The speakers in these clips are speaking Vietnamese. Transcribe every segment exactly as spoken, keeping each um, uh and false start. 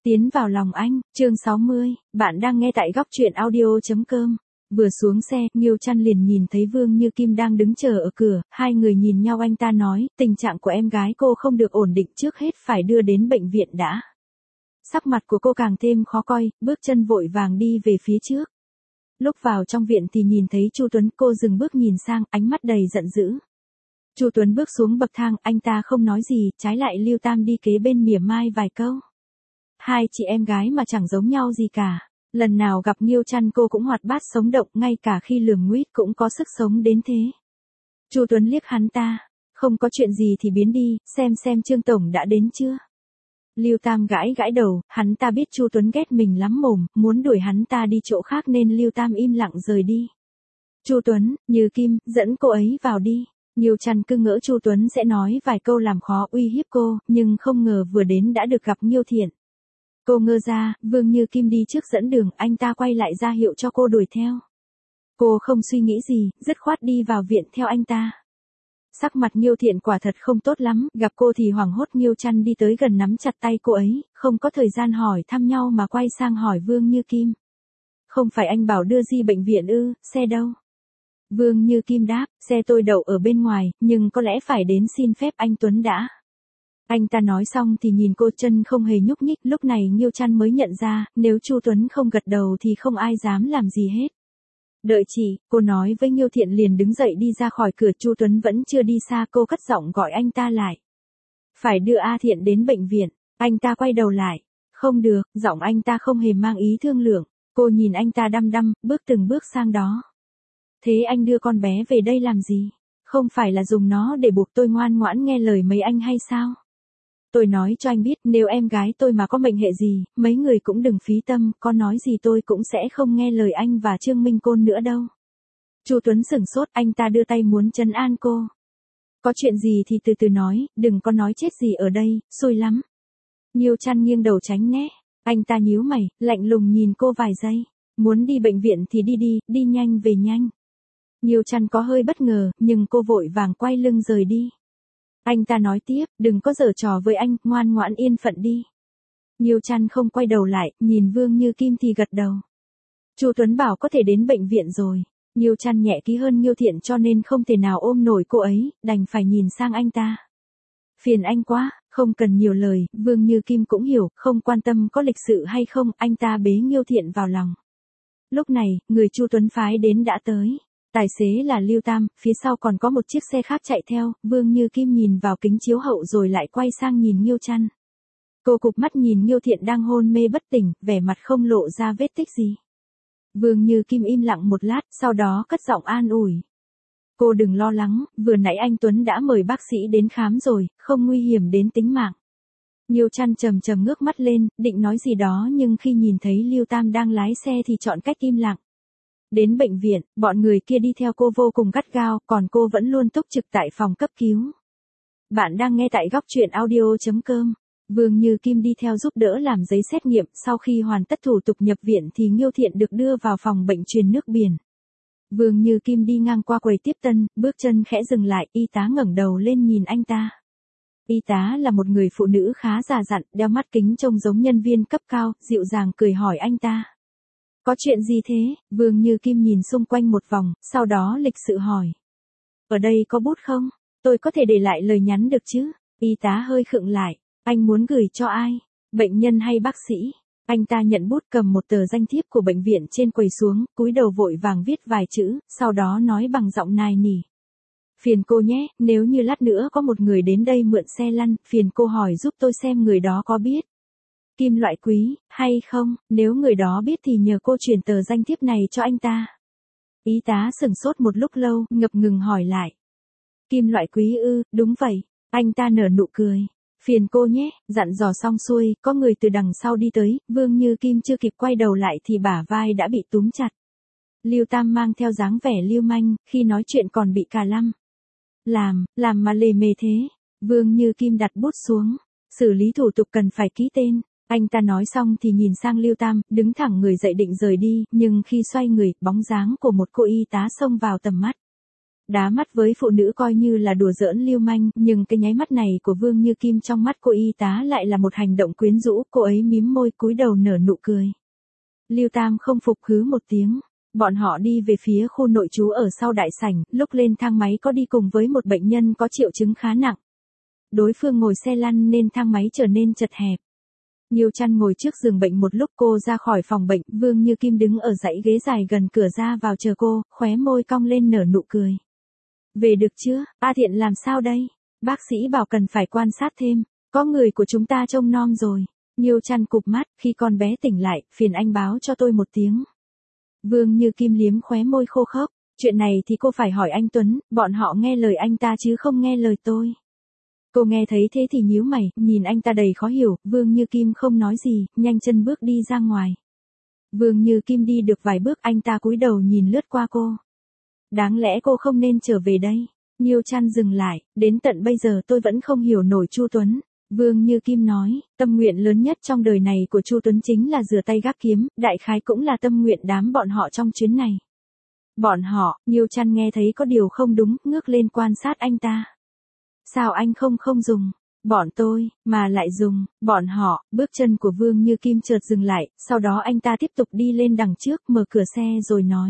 Tiến vào lòng anh, chương sáu mươi, bạn đang nghe tại góc truyện audio.com. Vừa xuống xe, Nghiêu Trăn liền nhìn thấy Vương Như Kim đang đứng chờ ở cửa, hai người nhìn nhau, anh ta nói, tình trạng của em gái cô không được ổn định, trước hết phải đưa đến bệnh viện đã. Sắc mặt của cô càng thêm khó coi, bước chân vội vàng đi về phía trước. Lúc vào trong viện thì nhìn thấy Chu Tuấn, cô dừng bước nhìn sang, ánh mắt đầy giận dữ. Chu Tuấn bước xuống bậc thang, anh ta không nói gì, trái lại Lưu Tam đi kế bên mỉa mai vài câu. Hai chị em gái mà chẳng giống nhau gì cả. Lần nào gặp Nghiêu Trăn cô cũng hoạt bát sống động, ngay cả khi lườm nguýt cũng có sức sống đến thế. Chu Tuấn liếc hắn ta, không có chuyện gì thì biến đi, xem xem Trương Tổng đã đến chưa. Lưu Tam gãi gãi đầu, hắn ta biết Chu Tuấn ghét mình lắm mồm, muốn đuổi hắn ta đi chỗ khác nên Lưu Tam im lặng rời đi. Chu Tuấn, Như Kim, dẫn cô ấy vào đi. Nghiêu Trăn cứ ngỡ Chu Tuấn sẽ nói vài câu làm khó uy hiếp cô, nhưng không ngờ vừa đến đã được gặp Nghiêu Thiện. Cô ngơ ra, Vương Như Kim đi trước dẫn đường, anh ta quay lại ra hiệu cho cô đuổi theo. Cô không suy nghĩ gì, dứt khoát đi vào viện theo anh ta. Sắc mặt Nghiêu Thiện quả thật không tốt lắm, gặp cô thì hoảng hốt. Nghiêu Trăn đi tới gần nắm chặt tay cô ấy, không có thời gian hỏi thăm nhau mà quay sang hỏi Vương Như Kim. Không phải anh bảo đưa Di bệnh viện ư, xe đâu? Vương Như Kim đáp, xe tôi đậu ở bên ngoài, nhưng có lẽ phải đến xin phép anh Tuấn đã. Anh ta nói xong thì nhìn cô, chân không hề nhúc nhích, lúc này Nghiêu Trăn mới nhận ra, nếu Chu Tuấn không gật đầu thì không ai dám làm gì hết. Đợi chị, cô nói với Nghiêu Thiện liền đứng dậy đi ra khỏi cửa. Chu Tuấn vẫn chưa đi xa, cô cất giọng gọi anh ta lại. Phải đưa A Thiện đến bệnh viện. Anh ta quay đầu lại. Không được, giọng anh ta không hề mang ý thương lượng. Cô nhìn anh ta đăm đăm, bước từng bước sang đó. Thế anh đưa con bé về đây làm gì? Không phải là dùng nó để buộc tôi ngoan ngoãn nghe lời mấy anh hay sao? Tôi nói cho anh biết, nếu em gái tôi mà có mệnh hệ gì, mấy người cũng đừng phí tâm, có nói gì tôi cũng sẽ không nghe lời anh và Trương Minh Côn nữa đâu. Chu Tuấn sửng sốt, anh ta đưa tay muốn trấn an cô. Có chuyện gì thì từ từ nói, đừng có nói chết gì ở đây, xui lắm. Nghiêu Trăn nghiêng đầu tránh né, anh ta nhíu mày, lạnh lùng nhìn cô vài giây. Muốn đi bệnh viện thì đi đi, đi nhanh về nhanh. Nghiêu Trăn có hơi bất ngờ, nhưng cô vội vàng quay lưng rời đi. Anh ta nói tiếp, đừng có giở trò với anh, ngoan ngoãn yên phận đi. Nghiêu Trăn không quay đầu lại, nhìn Vương Như Kim thì gật đầu. Chu Tuấn bảo có thể đến bệnh viện rồi. Nghiêu Trăn nhẹ ký hơn Nghiêu Thiện cho nên không thể nào ôm nổi cô ấy, đành phải nhìn sang anh ta. Phiền anh quá, không cần nhiều lời, Vương Như Kim cũng hiểu, không quan tâm có lịch sự hay không, anh ta bế Nghiêu Thiện vào lòng. Lúc này, người Chu Tuấn phái đến đã tới. Tài xế là Lưu Tam, phía sau còn có một chiếc xe khác chạy theo. Vương Như Kim nhìn vào kính chiếu hậu rồi lại quay sang nhìn Nghiêu Trăn. Cô cụp mắt nhìn Nghiêu Thiện đang hôn mê bất tỉnh, vẻ mặt không lộ ra vết tích gì. Vương Như Kim im lặng một lát, sau đó cất giọng an ủi. Cô đừng lo lắng, vừa nãy anh Tuấn đã mời bác sĩ đến khám rồi, không nguy hiểm đến tính mạng. Nghiêu Trăn trầm trầm ngước mắt lên, định nói gì đó nhưng khi nhìn thấy Lưu Tam đang lái xe thì chọn cách im lặng. Đến bệnh viện, bọn người kia đi theo cô vô cùng gắt gao, còn cô vẫn luôn túc trực tại phòng cấp cứu. Bạn đang nghe tại góc truyện audio.com. Vương Như Kim đi theo giúp đỡ làm giấy xét nghiệm, sau khi hoàn tất thủ tục nhập viện thì Nghiêu Thiện được đưa vào phòng bệnh truyền nước biển. Vương Như Kim đi ngang qua quầy tiếp tân, bước chân khẽ dừng lại, y tá ngẩng đầu lên nhìn anh ta. Y tá là một người phụ nữ khá già dặn, đeo mắt kính trông giống nhân viên cấp cao, dịu dàng cười hỏi anh ta. Có chuyện gì thế? Vương Như Kim nhìn xung quanh một vòng, sau đó lịch sự hỏi. Ở đây có bút không? Tôi có thể để lại lời nhắn được chứ? Y tá hơi khựng lại. Anh muốn gửi cho ai? Bệnh nhân hay bác sĩ? Anh ta nhận bút cầm một tờ danh thiếp của bệnh viện trên quầy xuống, cúi đầu vội vàng viết vài chữ, sau đó nói bằng giọng nài nỉ. Phiền cô nhé, nếu như lát nữa có một người đến đây mượn xe lăn, phiền cô hỏi giúp tôi xem người đó có biết kim loại quý, hay không, nếu người đó biết thì nhờ cô chuyển tờ danh thiếp này cho anh ta. Y tá sửng sốt một lúc lâu, ngập ngừng hỏi lại. Kim loại quý ư, đúng vậy. Anh ta nở nụ cười. Phiền cô nhé, dặn dò xong xuôi, có người từ đằng sau đi tới, Vương Như Kim chưa kịp quay đầu lại thì bả vai đã bị túm chặt. Lưu Tam mang theo dáng vẻ lưu manh, khi nói chuyện còn bị cà lăm. Làm, làm mà lề mề thế. Vương Như Kim đặt bút xuống. Xử lý thủ tục cần phải ký tên. Anh ta nói xong thì nhìn sang Lưu Tam, đứng thẳng người dậy định rời đi, nhưng khi xoay người, bóng dáng của một cô y tá xông vào tầm mắt. Đá mắt với phụ nữ coi như là đùa giỡn lưu manh, nhưng cái nháy mắt này của Vương Như Kim trong mắt cô y tá lại là một hành động quyến rũ, cô ấy mím môi cúi đầu nở nụ cười. Lưu Tam không phục hứ một tiếng. Bọn họ đi về phía khu nội trú ở sau đại sảnh, lúc lên thang máy có đi cùng với một bệnh nhân có triệu chứng khá nặng. Đối phương ngồi xe lăn nên thang máy trở nên chật hẹp. Nhiêu Chăn ngồi trước giường bệnh một lúc cô ra khỏi phòng bệnh, Vương Như Kim đứng ở dãy ghế dài gần cửa ra vào chờ cô, khóe môi cong lên nở nụ cười. Về được chưa, A Thiện làm sao đây? Bác sĩ bảo cần phải quan sát thêm, có người của chúng ta trông nom rồi. Nhiêu Chăn cụp mắt, khi con bé tỉnh lại, phiền anh báo cho tôi một tiếng. Vương Như Kim liếm khóe môi khô khốc, chuyện này thì cô phải hỏi anh Tuấn, bọn họ nghe lời anh ta chứ không nghe lời tôi. Cô nghe thấy thế thì nhíu mày, nhìn anh ta đầy khó hiểu, Vương Như Kim không nói gì, nhanh chân bước đi ra ngoài. Vương Như Kim đi được vài bước anh ta cúi đầu nhìn lướt qua cô. Đáng lẽ cô không nên trở về đây. Nhiêu Chăn dừng lại, đến tận bây giờ tôi vẫn không hiểu nổi Chu Tuấn. Vương Như Kim nói, tâm nguyện lớn nhất trong đời này của Chu Tuấn chính là rửa tay gác kiếm, đại khái cũng là tâm nguyện đám bọn họ trong chuyến này. Bọn họ, Nhiêu Chăn nghe thấy có điều không đúng, ngước lên quan sát anh ta. Sao anh không không dùng? Bọn tôi, mà lại dùng, bọn họ, bước chân của Vương Như Kim chợt dừng lại, sau đó anh ta tiếp tục đi lên đằng trước, mở cửa xe rồi nói.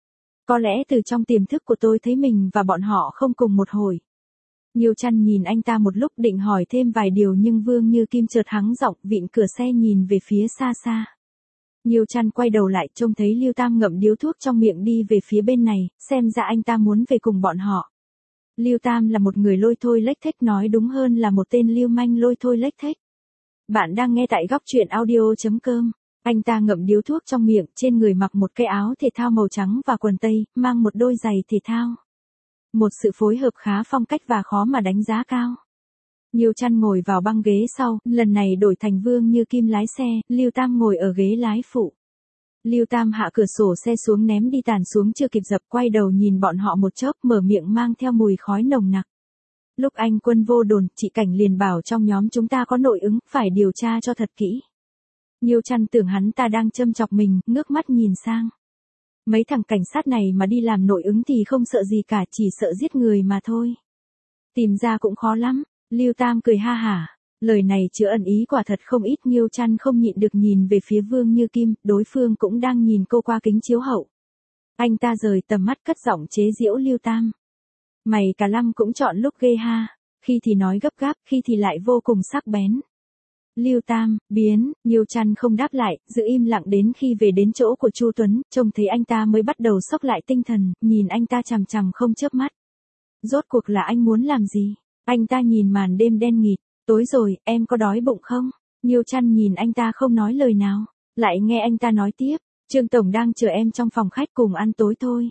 Có lẽ từ trong tiềm thức của tôi thấy mình và bọn họ không cùng một hồi. Nhiêu Chăn nhìn anh ta một lúc định hỏi thêm vài điều nhưng Vương Như Kim chợt hắng giọng vịn cửa xe nhìn về phía xa xa. Nhiêu Chăn quay đầu lại trông thấy Lưu Tam ngậm điếu thuốc trong miệng đi về phía bên này, xem ra anh ta muốn về cùng bọn họ. Lưu Tam là một người lôi thôi lếch thếch, nói đúng hơn là một tên lưu manh lôi thôi lếch thếch. Bạn đang nghe tại góc truyện audio chấm com. Anh ta ngậm điếu thuốc trong miệng, trên người mặc một cái áo thể thao màu trắng và quần tây, mang một đôi giày thể thao. Một sự phối hợp khá phong cách và khó mà đánh giá cao. Nhiêu Chăn ngồi vào băng ghế sau, lần này đổi thành Vương Như Kim lái xe, Lưu Tam ngồi ở ghế lái phụ. Lưu Tam hạ cửa sổ xe xuống ném đi tàn xuống chưa kịp dập, quay đầu nhìn bọn họ một chốc, mở miệng mang theo mùi khói nồng nặc. Lúc anh Quân vô đồn, chị Cảnh liền bảo trong nhóm chúng ta có nội ứng, phải điều tra cho thật kỹ. Nhiêu Chăn tưởng hắn ta đang châm chọc mình, ngước mắt nhìn sang. Mấy thằng cảnh sát này mà đi làm nội ứng thì không sợ gì cả, chỉ sợ giết người mà thôi. Tìm ra cũng khó lắm. Lưu Tam cười ha hả. Lời này chứa ẩn ý quả thật không ít. Nhiêu Chăn không nhịn được nhìn về phía Vương Như Kim, đối phương cũng đang nhìn cô qua kính chiếu hậu. Anh ta rời tầm mắt cất giọng chế giễu Lưu Tam. Mày cả lăm cũng chọn lúc ghê ha. Khi thì nói gấp gáp, khi thì lại vô cùng sắc bén. Lưu Tam, biến, Nhiêu Chăn không đáp lại, giữ im lặng đến khi về đến chỗ của Chu Tuấn, trông thấy anh ta mới bắt đầu xốc lại tinh thần, nhìn anh ta chằm chằm không chớp mắt. Rốt cuộc là anh muốn làm gì? Anh ta nhìn màn đêm đen nghịt, tối rồi, em có đói bụng không? Nhiêu Chăn nhìn anh ta không nói lời nào, lại nghe anh ta nói tiếp, Trương Tổng đang chờ em trong phòng khách cùng ăn tối thôi.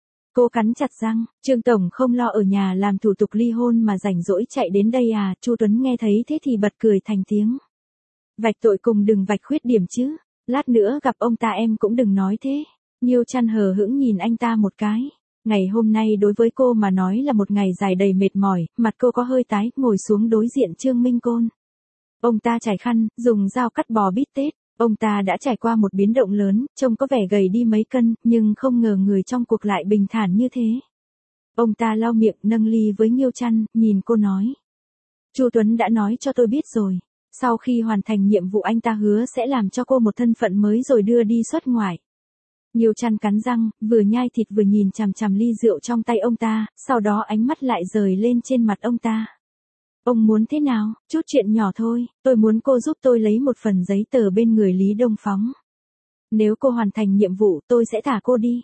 Cô cắn chặt răng, Trương Tổng không lo ở nhà làm thủ tục ly hôn mà rảnh rỗi chạy đến đây à? Chu Tuấn nghe thấy thế thì bật cười thành tiếng. Vạch tội cùng đừng vạch khuyết điểm chứ, lát nữa gặp ông ta em cũng đừng nói thế. Nhiêu Chăn hờ hững nhìn anh ta một cái. Ngày hôm nay đối với cô mà nói là một ngày dài đầy mệt mỏi, mặt cô có hơi tái, ngồi xuống đối diện Trương Minh Côn. Ông ta trải khăn, dùng dao cắt bò bít tết. Ông ta đã trải qua một biến động lớn, trông có vẻ gầy đi mấy cân, nhưng không ngờ người trong cuộc lại bình thản như thế. Ông ta lau miệng, nâng ly với Nhiêu Chăn, nhìn cô nói. Chu Tuấn đã nói cho tôi biết rồi. Sau khi hoàn thành nhiệm vụ anh ta hứa sẽ làm cho cô một thân phận mới rồi đưa đi xuất ngoại. Nhiêu Chăn cắn răng, vừa nhai thịt vừa nhìn chằm chằm ly rượu trong tay ông ta, sau đó ánh mắt lại rời lên trên mặt ông ta. Ông muốn thế nào? Chút chuyện nhỏ thôi, tôi muốn cô giúp tôi lấy một phần giấy tờ bên người Lý Đông Phóng. Nếu cô hoàn thành nhiệm vụ tôi sẽ thả cô đi.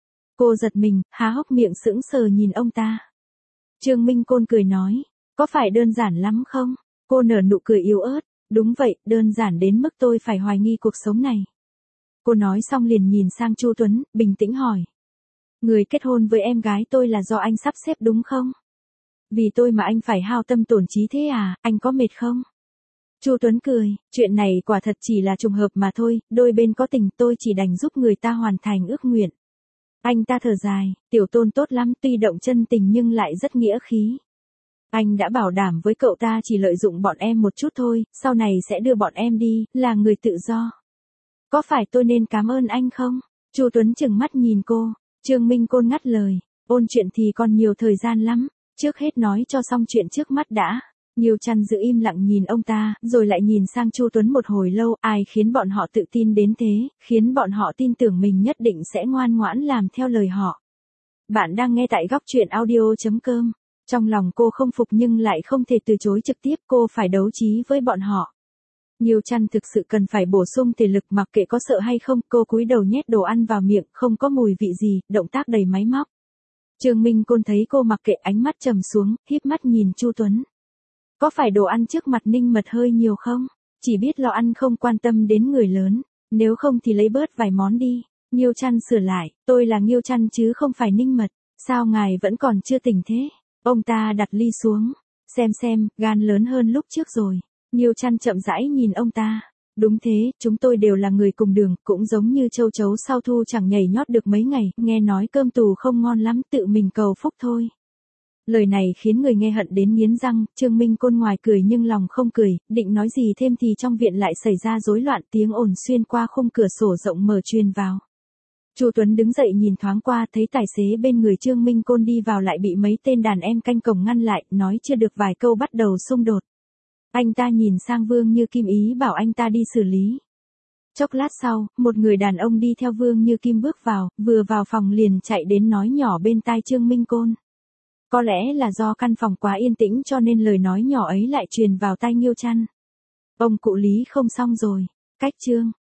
Cô giật mình, há hốc miệng sững sờ nhìn ông ta. Trương Minh Côn cười nói, có phải đơn giản lắm không? Cô nở nụ cười yếu ớt, đúng vậy, đơn giản đến mức tôi phải hoài nghi cuộc sống này. Cô nói xong liền nhìn sang Chu Tuấn, bình tĩnh hỏi. Người kết hôn với em gái tôi là do anh sắp xếp đúng không? Vì tôi mà anh phải hao tâm tổn trí thế à, anh có mệt không? Chu Tuấn cười, chuyện này quả thật chỉ là trùng hợp mà thôi, đôi bên có tình tôi chỉ đành giúp người ta hoàn thành ước nguyện. Anh ta thở dài, tiểu Tôn tốt lắm, tuy động chân tình nhưng lại rất nghĩa khí. Anh đã bảo đảm với cậu ta chỉ lợi dụng bọn em một chút thôi, sau này sẽ đưa bọn em đi, là người tự do. Có phải tôi nên cảm ơn anh không? Chu Tuấn chừng mắt nhìn cô, Trương Minh Côn ngắt lời. Ôn chuyện thì còn nhiều thời gian lắm, trước hết nói cho xong chuyện trước mắt đã. Nhiêu Trăn giữ im lặng nhìn ông ta, rồi lại nhìn sang Chu Tuấn một hồi lâu, ai khiến bọn họ tự tin đến thế, khiến bọn họ tin tưởng mình nhất định sẽ ngoan ngoãn làm theo lời họ. Bạn đang nghe tại góc truyện audio.com. Trong lòng cô không phục nhưng lại không thể từ chối trực tiếp, cô phải đấu trí với bọn họ. Nhiêu Trăn thực sự cần phải bổ sung thể lực, mặc kệ có sợ hay không, cô cúi đầu nhét đồ ăn vào miệng, không có mùi vị gì, động tác đầy máy móc. Trương Minh Côn thấy cô mặc kệ, ánh mắt trầm xuống, híp mắt nhìn Chu Tuấn. Có phải đồ ăn trước mặt Ninh Mật hơi nhiều không? Chỉ biết lo ăn không quan tâm đến người lớn, nếu không thì lấy bớt vài món đi. Nhiêu Trăn sửa lại, tôi là Nhiêu Trăn chứ không phải Ninh Mật, sao ngài vẫn còn chưa tỉnh thế? Ông ta đặt ly xuống, xem xem, gan lớn hơn lúc trước rồi. Nhiêu Trăn chậm rãi nhìn ông ta. Đúng thế, chúng tôi đều là người cùng đường, cũng giống như châu chấu sau thu chẳng nhảy nhót được mấy ngày, nghe nói cơm tù không ngon lắm, tự mình cầu phúc thôi. Lời này khiến người nghe hận đến nghiến răng, Trương Minh Côn ngoài cười nhưng lòng không cười, định nói gì thêm thì trong viện lại xảy ra rối loạn, tiếng ồn xuyên qua khung cửa sổ rộng mở truyền vào. Chu Tuấn đứng dậy nhìn thoáng qua, thấy tài xế bên người Trương Minh Côn đi vào lại bị mấy tên đàn em canh cổng ngăn lại, nói chưa được vài câu bắt đầu xung đột. Anh ta nhìn sang Vương Như Kim ý bảo anh ta đi xử lý. Chốc lát sau, một người đàn ông đi theo Vương Như Kim bước vào, vừa vào phòng liền chạy đến nói nhỏ bên tai Trương Minh Côn. Có lẽ là do căn phòng quá yên tĩnh cho nên lời nói nhỏ ấy lại truyền vào tai Nhiêu Trăn. Ông cụ Lý không xong rồi. Cách Trương